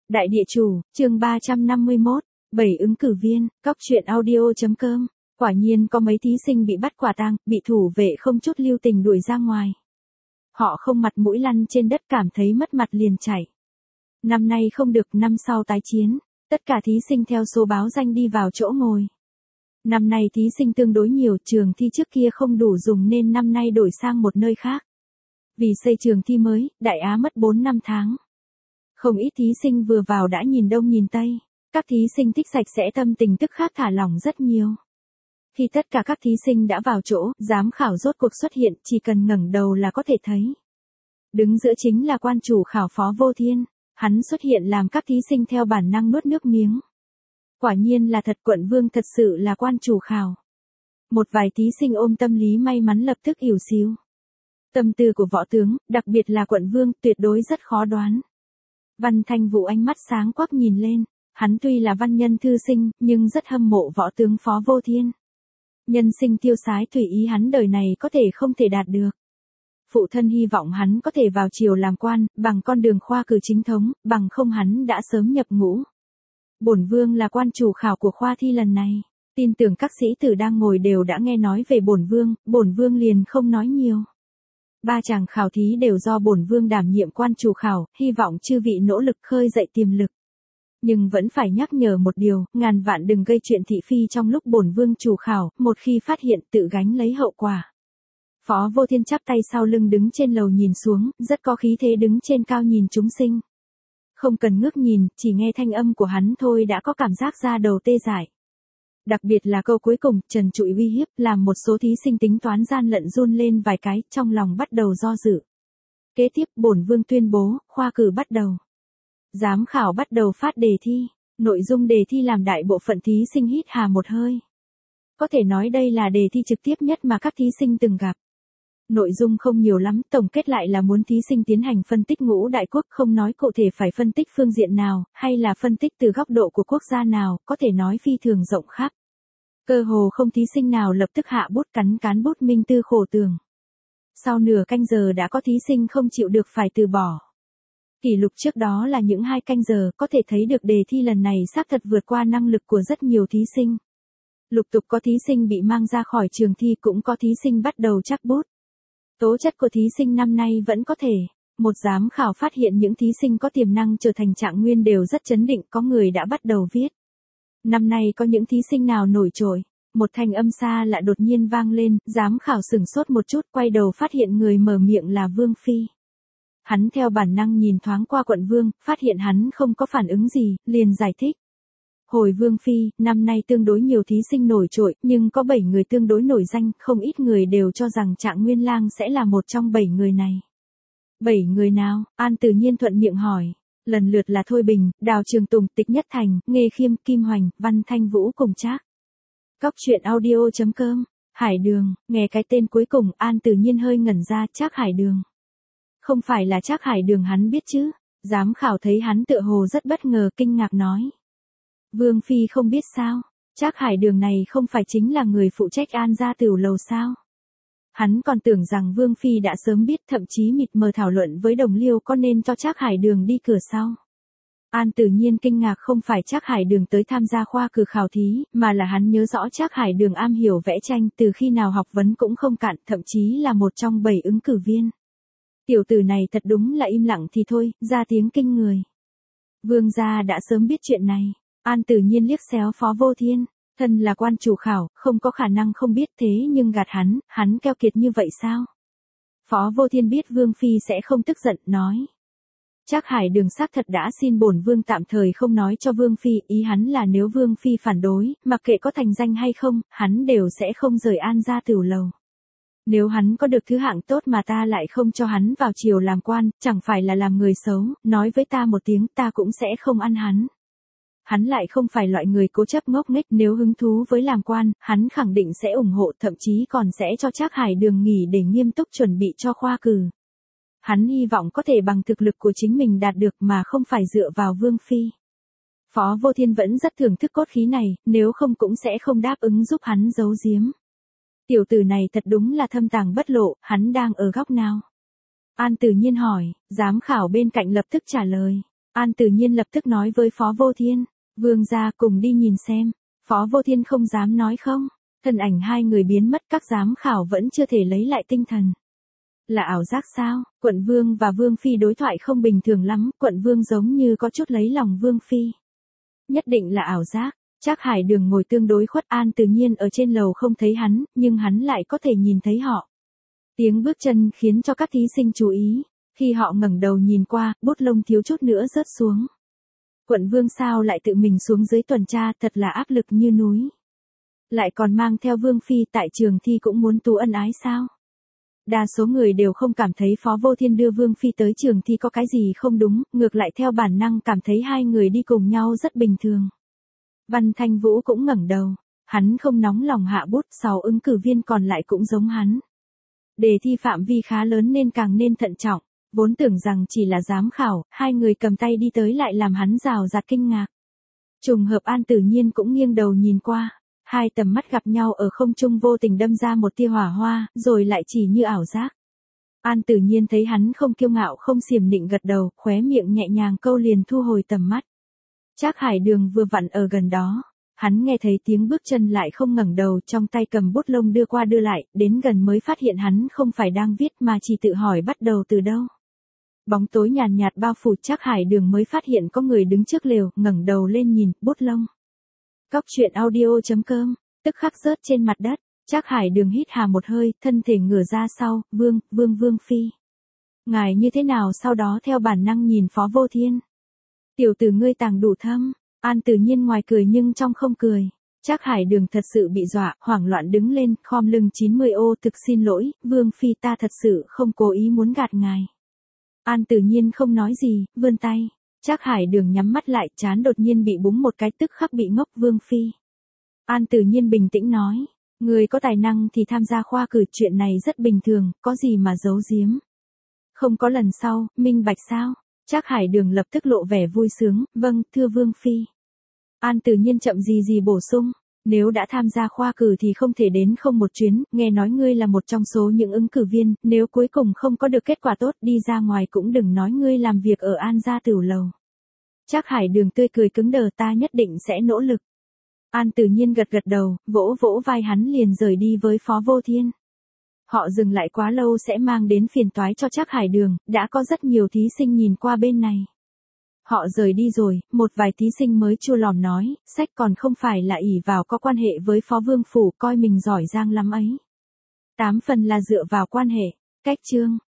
Đại địa chủ, chương 351, 7 ứng cử viên, cóc truyện audio.com. Quả nhiên có mấy thí sinh bị bắt quả tang, bị thủ vệ không chút lưu tình đuổi ra ngoài. Họ không mặt mũi lăn trên đất, cảm thấy mất mặt liền chạy. Năm nay không được, năm sau tái chiến. Tất cả thí sinh theo số báo danh đi vào chỗ ngồi. Năm nay thí sinh tương đối nhiều, trường thi trước kia không đủ dùng nên năm nay đổi sang một nơi khác. Vì xây trường thi mới, Đại Á mất 4 năm tháng. Không ít thí sinh vừa vào đã nhìn đông nhìn tây. Các thí sinh thích sạch sẽ, tâm tình tức khắc thả lỏng rất nhiều. Khi tất cả các thí sinh đã vào chỗ, giám khảo rốt cuộc xuất hiện, chỉ cần ngẩng đầu là có thể thấy. Đứng giữa chính là quan chủ khảo Phó Vô Thiên. Hắn xuất hiện làm các thí sinh theo bản năng nuốt nước miếng. Quả nhiên là thật, quận vương thật sự là quan chủ khảo. Một vài thí sinh ôm tâm lý may mắn lập tức ỉu xìu. Tâm tư của võ tướng, đặc biệt là quận vương, tuyệt đối rất khó đoán. Văn Thanh Vũ ánh mắt sáng quắc nhìn lên, hắn tuy là văn nhân thư sinh, nhưng rất hâm mộ võ tướng Phó Vô Thiên. Nhân sinh tiêu sái tùy ý, hắn đời này có thể không thể đạt được. Phụ thân hy vọng hắn có thể vào triều làm quan, bằng con đường khoa cử chính thống, bằng không hắn đã sớm nhập ngũ. Bổn vương là quan chủ khảo của khoa thi lần này, tin tưởng các sĩ tử đang ngồi đều đã nghe nói về bổn vương liền không nói nhiều. 3 chàng khảo thí đều do bổn vương đảm nhiệm quan chủ khảo, hy vọng chư vị nỗ lực khơi dậy tiềm lực. Nhưng vẫn phải nhắc nhở một điều, ngàn vạn đừng gây chuyện thị phi trong lúc bổn vương chủ khảo, một khi phát hiện tự gánh lấy hậu quả. Phó Vô Thiên chắp tay sau lưng đứng trên lầu nhìn xuống, rất có khí thế đứng trên cao nhìn chúng sinh. Không cần ngước nhìn, chỉ nghe thanh âm của hắn thôi đã có cảm giác da đầu tê dại. Đặc biệt là câu cuối cùng, trần trụi uy hiếp, làm một số thí sinh tính toán gian lận run lên vài cái, trong lòng bắt đầu do dự. Kế tiếp, bổn vương tuyên bố, khoa cử bắt đầu. Giám khảo bắt đầu phát đề thi, nội dung đề thi làm đại bộ phận thí sinh hít hà một hơi. Có thể nói đây là đề thi trực tiếp nhất mà các thí sinh từng gặp. Nội dung không nhiều lắm, tổng kết lại là muốn thí sinh tiến hành phân tích ngũ đại quốc, không nói cụ thể phải phân tích phương diện nào, hay là phân tích từ góc độ của quốc gia nào, có thể nói phi thường rộng khắp. Cơ hồ không thí sinh nào lập tức hạ bút cán bút minh tư khổ tường. Sau nửa canh giờ đã có thí sinh không chịu được phải từ bỏ. Kỷ lục trước đó là những 2 canh giờ, có thể thấy được đề thi lần này xác thật vượt qua năng lực của rất nhiều thí sinh. Lục tục có thí sinh bị mang ra khỏi trường thi, cũng có thí sinh bắt đầu chắc bút. Tố chất của thí sinh năm nay vẫn có thể. Một giám khảo phát hiện những thí sinh có tiềm năng trở thành trạng nguyên đều rất chấn định, có người đã bắt đầu viết. Năm nay có những thí sinh nào nổi trội? Một thanh âm xa lạ đột nhiên vang lên, giám khảo sửng sốt một chút, quay đầu phát hiện người mở miệng là Vương Phi. Hắn theo bản năng nhìn thoáng qua quận vương, phát hiện hắn không có phản ứng gì, liền giải thích. Hồi Vương Phi, năm nay tương đối nhiều thí sinh nổi trội, nhưng có 7 người tương đối nổi danh, không ít người đều cho rằng Trạng Nguyên Lang sẽ là một trong 7 người này. 7 người nào? An Tử Nhiên thuận miệng hỏi. Lần lượt là Thôi Bình, Đào Trường Tùng, Tịch Nhất Thành, Nghê Khiêm, Kim Hoành, Văn Thanh Vũ cùng Trác. Cóc truyện audio.com. Hải Đường, nghe cái tên cuối cùng, An Tử Nhiên hơi ngẩn ra, Trác Hải Đường. Không phải là Trác Hải Đường hắn biết chứ? Giám khảo thấy hắn tựa hồ rất bất ngờ, kinh ngạc nói. Vương Phi không biết sao? Trác Hải Đường này không phải chính là người phụ trách An gia tửu lầu sao? Hắn còn tưởng rằng Vương Phi đã sớm biết, thậm chí mịt mờ thảo luận với Đồng Liêu có nên cho Trác Hải Đường đi cửa sau. An Tử Nhiên kinh ngạc, không phải Trác Hải Đường tới tham gia khoa cử khảo thí, mà là hắn nhớ rõ Trác Hải Đường am hiểu vẽ tranh, từ khi nào học vấn cũng không cạn, thậm chí là một trong 7 ứng cử viên. Tiểu tử này thật đúng là im lặng thì thôi, ra tiếng kinh người. Vương gia đã sớm biết chuyện này. An Tử Nhiên liếc xéo Phó Vô Thiên, thân là quan chủ khảo, không có khả năng không biết, thế nhưng gạt hắn keo kiệt như vậy sao? Phó Vô Thiên biết Vương Phi sẽ không tức giận, nói. Trác Hải Đường xác thật đã xin bổn vương tạm thời không nói cho Vương Phi, ý hắn là nếu Vương Phi phản đối, mặc kệ có thành danh hay không, hắn đều sẽ không rời An gia tửu lầu. Nếu hắn có được thứ hạng tốt mà ta lại không cho hắn vào triều làm quan, chẳng phải là làm người xấu, nói với ta một tiếng ta cũng sẽ không ăn hắn. Hắn lại không phải loại người cố chấp ngốc nghếch, nếu hứng thú với làm quan, hắn khẳng định sẽ ủng hộ, thậm chí còn sẽ cho Trác Hải Đường nghỉ để nghiêm túc chuẩn bị cho khoa cử. Hắn hy vọng có thể bằng thực lực của chính mình đạt được mà không phải dựa vào Vương Phi. Phó Vô Thiên vẫn rất thưởng thức cốt khí này, nếu không cũng sẽ không đáp ứng giúp hắn giấu giếm. Tiểu tử này thật đúng là thâm tàng bất lộ, hắn đang ở góc nào? An Tử Nhiên hỏi, giám khảo bên cạnh lập tức trả lời. An Tử Nhiên lập tức nói với Phó Vô Thiên, Vương gia cùng đi nhìn xem. Phó Vô Thiên không dám nói không. Thân ảnh hai người biến mất, các giám khảo vẫn chưa thể lấy lại tinh thần. Là ảo giác sao? Quận Vương và Vương Phi đối thoại không bình thường lắm, Quận Vương giống như có chút lấy lòng Vương Phi. Nhất định là ảo giác. Trác Hải Đường ngồi tương đối khuất, An Tử Nhiên ở trên lầu không thấy hắn, nhưng hắn lại có thể nhìn thấy họ. Tiếng bước chân khiến cho các thí sinh chú ý. Khi họ ngẩng đầu nhìn qua, bút lông thiếu chút nữa rớt xuống. Quận Vương sao lại tự mình xuống dưới tuần tra, thật là áp lực như núi. Lại còn mang theo Vương Phi, tại trường thi cũng muốn tú ân ái sao? Đa số người đều không cảm thấy Phó Vô Thiên đưa Vương Phi tới trường thi có cái gì không đúng, ngược lại theo bản năng cảm thấy hai người đi cùng nhau rất bình thường. Văn Thanh Vũ cũng ngẩng đầu, hắn không nóng lòng hạ bút, 6 ứng cử viên còn lại cũng giống hắn. Đề thi phạm vi khá lớn nên càng nên thận trọng, vốn tưởng rằng chỉ là giám khảo, hai người cầm tay đi tới lại làm hắn rào rạt kinh ngạc. Trùng hợp An Tử Nhiên cũng nghiêng đầu nhìn qua. Hai tầm mắt gặp nhau ở không trung vô tình đâm ra một tia hỏa hoa, rồi lại chỉ như ảo giác. An Tử Nhiên thấy hắn không kiêu ngạo không xiểm nịnh gật đầu, khóe miệng nhẹ nhàng câu liền thu hồi tầm mắt. Trác Hải Đường vừa vặn ở gần đó, hắn nghe thấy tiếng bước chân lại không ngẩng đầu, trong tay cầm bút lông đưa qua đưa lại, đến gần mới phát hiện hắn không phải đang viết mà chỉ tự hỏi bắt đầu từ đâu. Bóng tối nhàn nhạt bao phủ, Trác Hải Đường mới phát hiện có người đứng trước lều, ngẩng đầu lên nhìn, bút lông. Cóc truyện audio.com, tức khắc rớt trên mặt đất, Trác Hải Đường hít hà một hơi, thân thể ngửa ra sau, Vương Phi. Ngài như thế nào? Sau đó theo bản năng nhìn Phó Vô Thiên. Tiểu tử ngươi tàng đủ thâm. An Tử Nhiên ngoài cười nhưng trong không cười. Trác Hải Đường thật sự bị dọa, hoảng loạn đứng lên, khom lưng 90 ô, thực xin lỗi, Vương Phi, ta thật sự không cố ý muốn gạt ngài. An Tử Nhiên không nói gì, vươn tay. Trác Hải Đường nhắm mắt lại, trán đột nhiên bị búng một cái, tức khắc bị ngốc. Vương Phi. An Tử Nhiên bình tĩnh nói, người có tài năng thì tham gia khoa cử, chuyện này rất bình thường, có gì mà giấu giếm. Không có lần sau, minh bạch sao? Trác Hải Đường lập tức lộ vẻ vui sướng, vâng, thưa Vương Phi. An Tử Nhiên chậm gì bổ sung, nếu đã tham gia khoa cử thì không thể đến không một chuyến, nghe nói ngươi là một trong số những ứng cử viên, nếu cuối cùng không có được kết quả tốt, đi ra ngoài cũng đừng nói ngươi làm việc ở An gia tửu lầu. Trác Hải Đường tươi cười cứng đờ, ta nhất định sẽ nỗ lực. An Tử Nhiên gật đầu, vỗ vai hắn liền rời đi với Phó Vô Thiên. Họ dừng lại quá lâu sẽ mang đến phiền toái cho Trác Hải Đường, đã có rất nhiều thí sinh nhìn qua bên này. Họ rời đi rồi, một vài thí sinh mới chua lòm nói, sách còn không phải là ỷ vào có quan hệ với Phó Vương Phủ, coi mình giỏi giang lắm ấy. 8 phần là dựa vào quan hệ. Cách chương.